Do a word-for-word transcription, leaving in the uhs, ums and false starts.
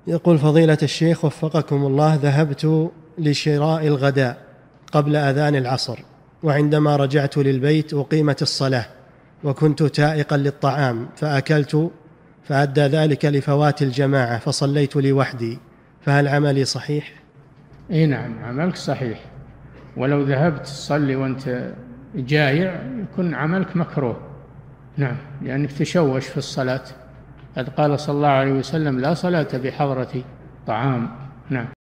يقول فضيلة الشيخ وفقكم الله، ذهبت لشراء الغداء قبل أذان العصر، وعندما رجعت للبيت أقيمت الصلاة وكنت تائقا للطعام فأكلت، فأدى ذلك لفوات الجماعة فصليت لوحدي، فهل عملي صحيح؟ اي نعم، عملك صحيح، ولو ذهبت تصلي وانت جائع يكون عملك مكروه. نعم، لأنك تشوش في الصلاة. قد قال صلى الله عليه وسلم: لا صلاة بحضرة طعام. نعم.